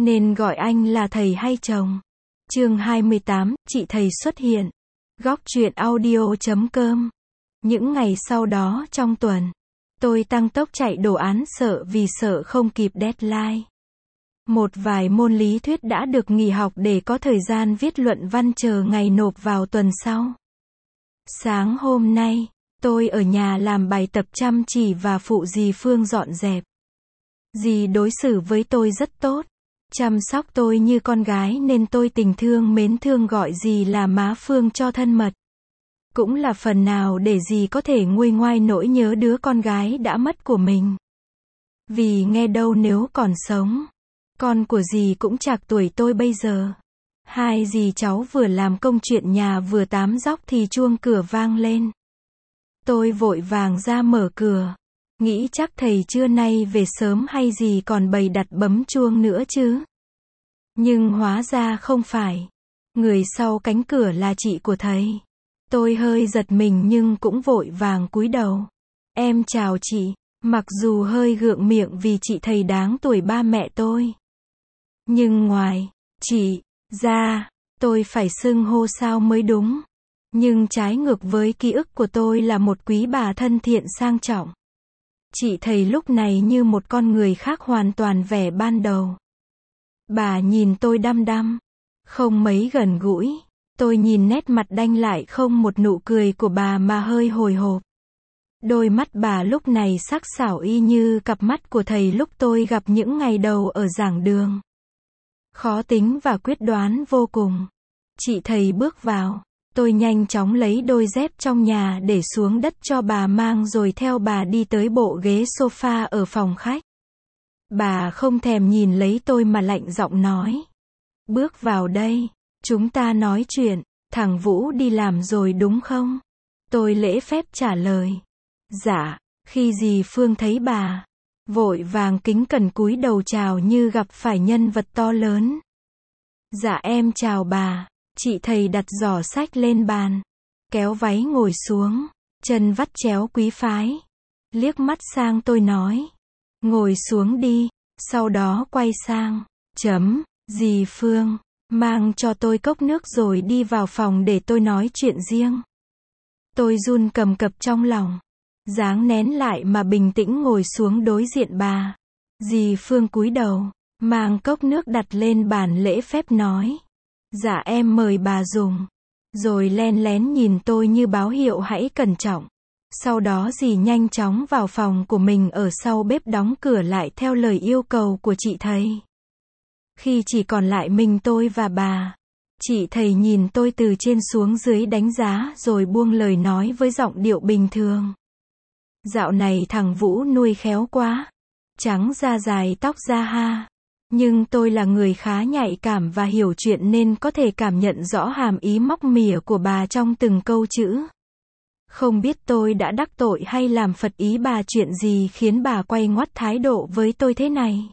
Nên gọi anh là thầy hay chồng? Chương 28, chị thầy xuất hiện. Góc truyện audio.com. Những ngày sau đó trong tuần, tôi tăng tốc chạy đồ án vì sợ không kịp deadline. Một vài môn lý thuyết đã được nghỉ học để có thời gian viết luận văn chờ ngày nộp vào tuần sau. Sáng hôm nay, tôi ở nhà làm bài tập chăm chỉ và phụ dì Phương dọn dẹp. Dì đối xử với tôi rất tốt, chăm sóc tôi như con gái nên tôi tình thương mến thương gọi dì là má Phương cho thân mật. Cũng là phần nào để dì có thể nguôi ngoai nỗi nhớ đứa con gái đã mất của mình. Vì nghe đâu nếu còn sống, con của dì cũng trạc tuổi tôi bây giờ. Hai dì cháu vừa làm công chuyện nhà vừa tám dóc thì chuông cửa vang lên. Tôi vội vàng ra mở cửa, nghĩ chắc thầy trưa nay về sớm hay gì còn bày đặt bấm chuông nữa chứ. Nhưng hóa ra không phải. Người sau cánh cửa là chị của thầy. Tôi hơi giật mình nhưng cũng vội vàng cúi đầu. Em chào chị, mặc dù hơi gượng miệng vì chị thầy đáng tuổi ba mẹ tôi. Nhưng ngoài chị ra, tôi phải xưng hô sao mới đúng. Nhưng trái ngược với ký ức của tôi là một quý bà thân thiện sang trọng. Chị thầy lúc này như một con người khác hoàn toàn vẻ ban đầu. Bà nhìn tôi đăm đăm, không mấy gần gũi. Tôi nhìn nét mặt đanh lại không một nụ cười của bà mà hơi hồi hộp. Đôi mắt bà lúc này sắc sảo y như cặp mắt của thầy lúc tôi gặp những ngày đầu ở giảng đường. Khó tính và quyết đoán vô cùng. Chị thầy bước vào. Tôi nhanh chóng lấy đôi dép trong nhà để xuống đất cho bà mang rồi theo bà đi tới bộ ghế sofa ở phòng khách. Bà không thèm nhìn lấy tôi mà lạnh giọng nói. Bước vào đây, chúng ta nói chuyện, thằng Vũ đi làm rồi đúng không? Tôi lễ phép trả lời. Dạ, khi dì Phương thấy bà, vội vàng kính cẩn cúi đầu chào như gặp phải nhân vật to lớn. Dạ em chào bà. Chị thầy đặt giỏ sách lên bàn, kéo váy ngồi xuống, chân vắt chéo quý phái. Liếc mắt sang tôi nói, ngồi xuống đi, sau đó quay sang, dì Phương, mang cho tôi cốc nước rồi đi vào phòng để tôi nói chuyện riêng. Tôi run cầm cập trong lòng, dáng nén lại mà bình tĩnh ngồi xuống đối diện bà. Dì Phương cúi đầu, mang cốc nước đặt lên bàn lễ phép nói. Dạ em mời bà dùng. Rồi len lén nhìn tôi như báo hiệu hãy cẩn trọng. Sau đó dì nhanh chóng vào phòng của mình ở sau bếp đóng cửa lại theo lời yêu cầu của chị thầy. Khi chỉ còn lại mình tôi và bà, chị thầy nhìn tôi từ trên xuống dưới đánh giá rồi buông lời nói với giọng điệu bình thường. Dạo này thằng Vũ nuôi khéo quá. Trắng da dài tóc da ha. Nhưng tôi là người khá nhạy cảm và hiểu chuyện nên có thể cảm nhận rõ hàm ý móc mỉa của bà trong từng câu chữ. Không biết tôi đã đắc tội hay làm phật ý bà chuyện gì khiến bà quay ngoắt thái độ với tôi thế này.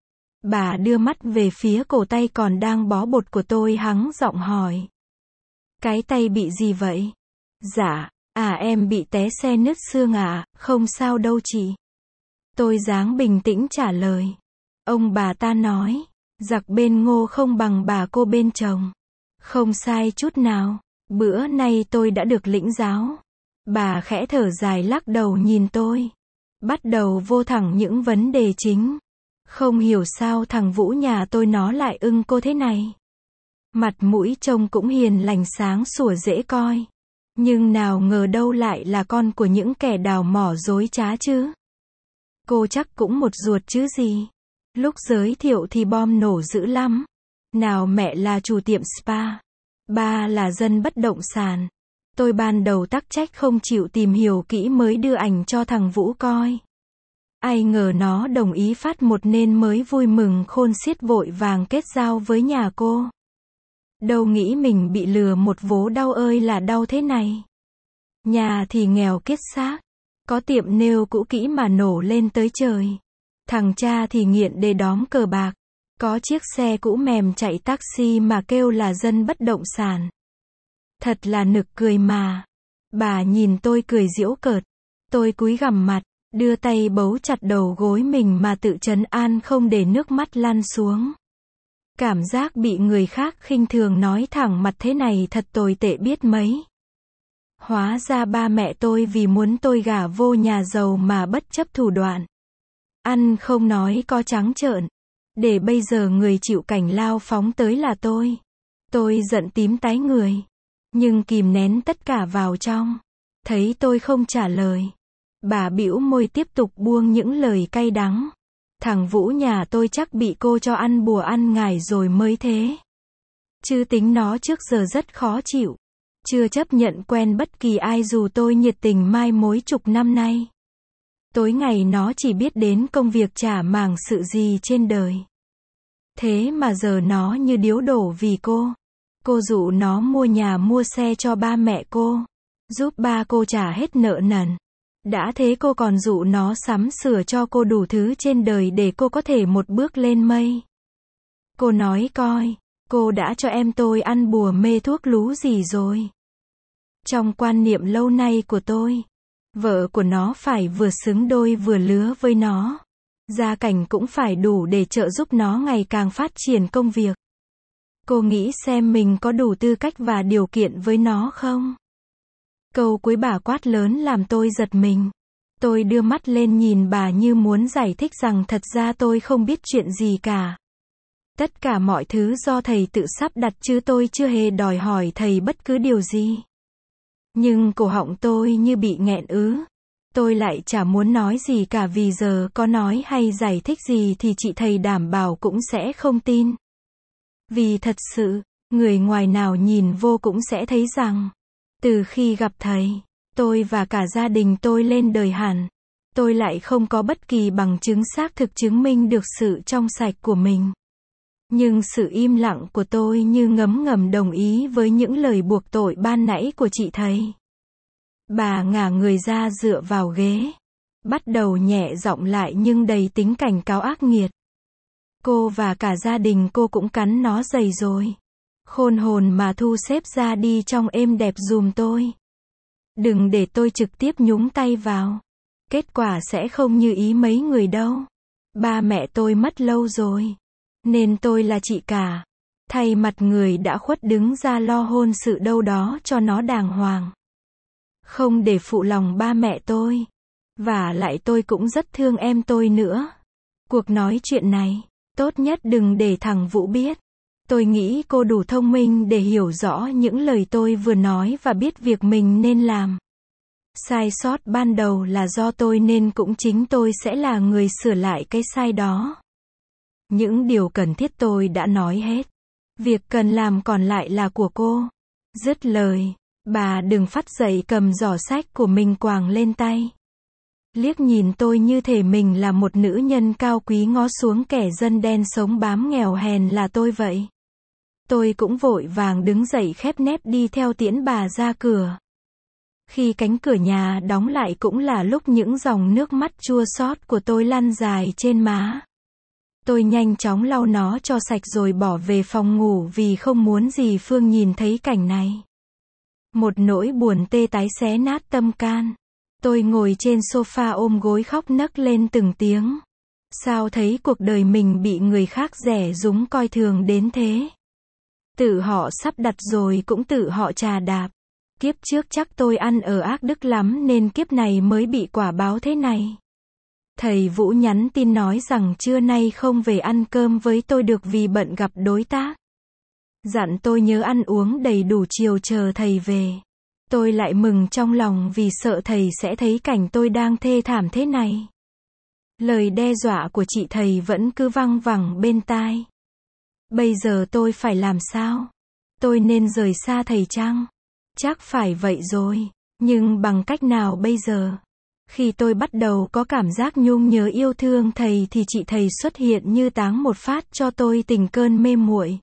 Bà đưa mắt về phía cổ tay còn đang bó bột của tôi hắng giọng hỏi. Cái tay bị gì vậy? Dạ, em bị té xe nứt xương không sao đâu chị. Tôi dáng bình tĩnh trả lời. Ông bà ta nói, giặc bên Ngô không bằng bà cô bên chồng. Không sai chút nào, bữa nay tôi đã được lĩnh giáo. Bà khẽ thở dài lắc đầu nhìn tôi. Bắt đầu vô thẳng những vấn đề chính. Không hiểu sao thằng Vũ nhà tôi nó lại ưng cô thế này. Mặt mũi trông cũng hiền lành sáng sủa dễ coi. Nhưng nào ngờ đâu lại là con của những kẻ đào mỏ dối trá chứ. Cô chắc cũng một ruột chứ gì. Lúc giới thiệu thì bom nổ dữ lắm. Nào mẹ là chủ tiệm spa. Ba là dân bất động sản. Tôi ban đầu tắc trách không chịu tìm hiểu kỹ mới đưa ảnh cho thằng Vũ coi. Ai ngờ nó đồng ý phát một nên mới vui mừng khôn xiết vội vàng kết giao với nhà cô. Đâu nghĩ mình bị lừa một vố đau ơi là đau thế này. Nhà thì nghèo kiết xác. Có tiệm nail cũ kỹ mà nổ lên tới trời. Thằng cha thì nghiện để đóm cờ bạc. Có chiếc xe cũ mềm chạy taxi mà kêu là dân bất động sản. Thật là nực cười mà. Bà nhìn tôi cười giễu cợt. Tôi cúi gằm mặt, đưa tay bấu chặt đầu gối mình mà tự trấn an không để nước mắt lăn xuống. Cảm giác bị người khác khinh thường nói thẳng mặt thế này thật tồi tệ biết mấy. Hóa ra ba mẹ tôi vì muốn tôi gả vô nhà giàu mà bất chấp thủ đoạn. Ăn không nói có trắng trợn. Để bây giờ người chịu cảnh lao phóng tới là tôi. Tôi giận tím tái người. Nhưng kìm nén tất cả vào trong. Thấy tôi không trả lời. Bà bĩu môi tiếp tục buông những lời cay đắng. Thằng Vũ nhà tôi chắc bị cô cho ăn bùa ăn ngải rồi mới thế. Chứ tính nó trước giờ rất khó chịu. Chưa chấp nhận quen bất kỳ ai dù tôi nhiệt tình mai mối chục năm nay. Tối ngày nó chỉ biết đến công việc chả màng sự gì trên đời. Thế mà giờ nó như điếu đổ vì cô. Cô dụ nó mua nhà mua xe cho ba mẹ cô. Giúp ba cô trả hết nợ nần. Đã thế cô còn dụ nó sắm sửa cho cô đủ thứ trên đời để cô có thể một bước lên mây. Cô nói coi, cô đã cho em tôi ăn bùa mê thuốc lú gì rồi. Trong quan niệm lâu nay của tôi, vợ của nó phải vừa xứng đôi vừa lứa với nó. Gia cảnh cũng phải đủ để trợ giúp nó ngày càng phát triển công việc. Cô nghĩ xem mình có đủ tư cách và điều kiện với nó không? Câu cuối bà quát lớn làm tôi giật mình. Tôi đưa mắt lên nhìn bà như muốn giải thích rằng thật ra tôi không biết chuyện gì cả. Tất cả mọi thứ do thầy tự sắp đặt chứ tôi chưa hề đòi hỏi thầy bất cứ điều gì. Nhưng cổ họng tôi như bị nghẹn ứ. Tôi lại chả muốn nói gì cả vì giờ có nói hay giải thích gì thì chị thầy đảm bảo cũng sẽ không tin. Vì thật sự, người ngoài nào nhìn vô cũng sẽ thấy rằng, từ khi gặp thầy, tôi và cả gia đình tôi lên đời hẳn. Tôi lại không có bất kỳ bằng chứng xác thực chứng minh được sự trong sạch của mình. Nhưng sự im lặng của tôi như ngấm ngầm đồng ý với những lời buộc tội ban nãy của chị thầy. Bà ngả người ra dựa vào ghế. Bắt đầu nhẹ giọng lại nhưng đầy tính cảnh cáo ác nghiệt. Cô và cả gia đình cô cũng cắn nó dày rồi. Khôn hồn mà thu xếp ra đi trong êm đẹp dùm tôi. Đừng để tôi trực tiếp nhúng tay vào. Kết quả sẽ không như ý mấy người đâu. Ba mẹ tôi mất lâu rồi. Nên tôi là chị cả. Thay mặt người đã khuất đứng ra lo hôn sự đâu đó cho nó đàng hoàng. Không để phụ lòng ba mẹ tôi. Và lại tôi cũng rất thương em tôi nữa. Cuộc nói chuyện này, tốt nhất đừng để thằng Vũ biết. Tôi nghĩ cô đủ thông minh để hiểu rõ những lời tôi vừa nói và biết việc mình nên làm. Sai sót ban đầu là do tôi nên cũng chính tôi sẽ là người sửa lại cái sai đó. Những điều cần thiết tôi đã nói hết. Việc cần làm còn lại là của cô. Dứt lời, bà đừng phắt dậy cầm giỏ sách của mình quàng lên tay. Liếc nhìn tôi như thể mình là một nữ nhân cao quý ngó xuống kẻ dân đen sống bám nghèo hèn là tôi vậy. Tôi cũng vội vàng đứng dậy khép nép đi theo tiễn bà ra cửa. Khi cánh cửa nhà đóng lại cũng là lúc những dòng nước mắt chua xót của tôi lăn dài trên má. Tôi nhanh chóng lau nó cho sạch rồi bỏ về phòng ngủ vì không muốn dì Phương nhìn thấy cảnh này. Một nỗi buồn tê tái xé nát tâm can. Tôi ngồi trên sofa ôm gối khóc nấc lên từng tiếng. Sao thấy cuộc đời mình bị người khác rẻ rúng coi thường đến thế? Tự họ sắp đặt rồi cũng tự họ chà đạp. Kiếp trước chắc tôi ăn ở ác đức lắm nên kiếp này mới bị quả báo thế này. Thầy Vũ nhắn tin nói rằng trưa nay không về ăn cơm với tôi được vì bận gặp đối tác. Dặn tôi nhớ ăn uống đầy đủ chiều chờ thầy về. Tôi lại mừng trong lòng vì sợ thầy sẽ thấy cảnh tôi đang thê thảm thế này. Lời đe dọa của chị thầy vẫn cứ văng vẳng bên tai. Bây giờ tôi phải làm sao? Tôi nên rời xa thầy chăng? Chắc phải vậy rồi. Nhưng bằng cách nào bây giờ? Khi tôi bắt đầu có cảm giác nhung nhớ yêu thương thầy thì chị thầy xuất hiện như táng một phát cho tôi tình cơn mê muội.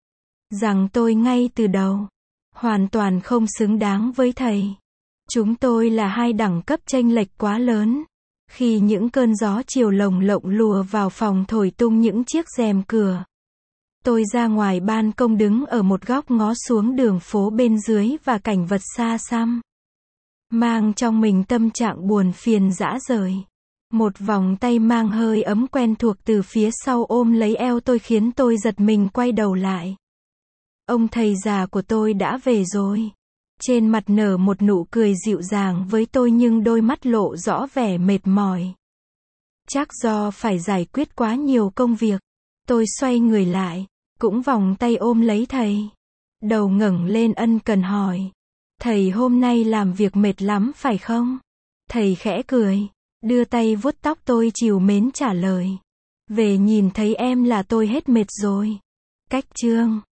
Rằng tôi ngay từ đầu hoàn toàn không xứng đáng với thầy. Chúng tôi là hai đẳng cấp chênh lệch quá lớn. Khi những cơn gió chiều lồng lộng lùa vào phòng thổi tung những chiếc rèm cửa. Tôi ra ngoài ban công đứng ở một góc ngó xuống đường phố bên dưới và cảnh vật xa xăm. Mang trong mình tâm trạng buồn phiền rã rời. Một vòng tay mang hơi ấm quen thuộc từ phía sau ôm lấy eo tôi khiến tôi giật mình quay đầu lại. Ông thầy già của tôi đã về rồi. Trên mặt nở một nụ cười dịu dàng với tôi nhưng đôi mắt lộ rõ vẻ mệt mỏi. Chắc do phải giải quyết quá nhiều công việc. Tôi xoay người lại, cũng vòng tay ôm lấy thầy. Đầu ngẩng lên ân cần hỏi. Thầy hôm nay làm việc mệt lắm phải không? Thầy khẽ cười, đưa tay vuốt tóc tôi trìu mến trả lời. Về nhìn thấy em là tôi hết mệt rồi. Cách chương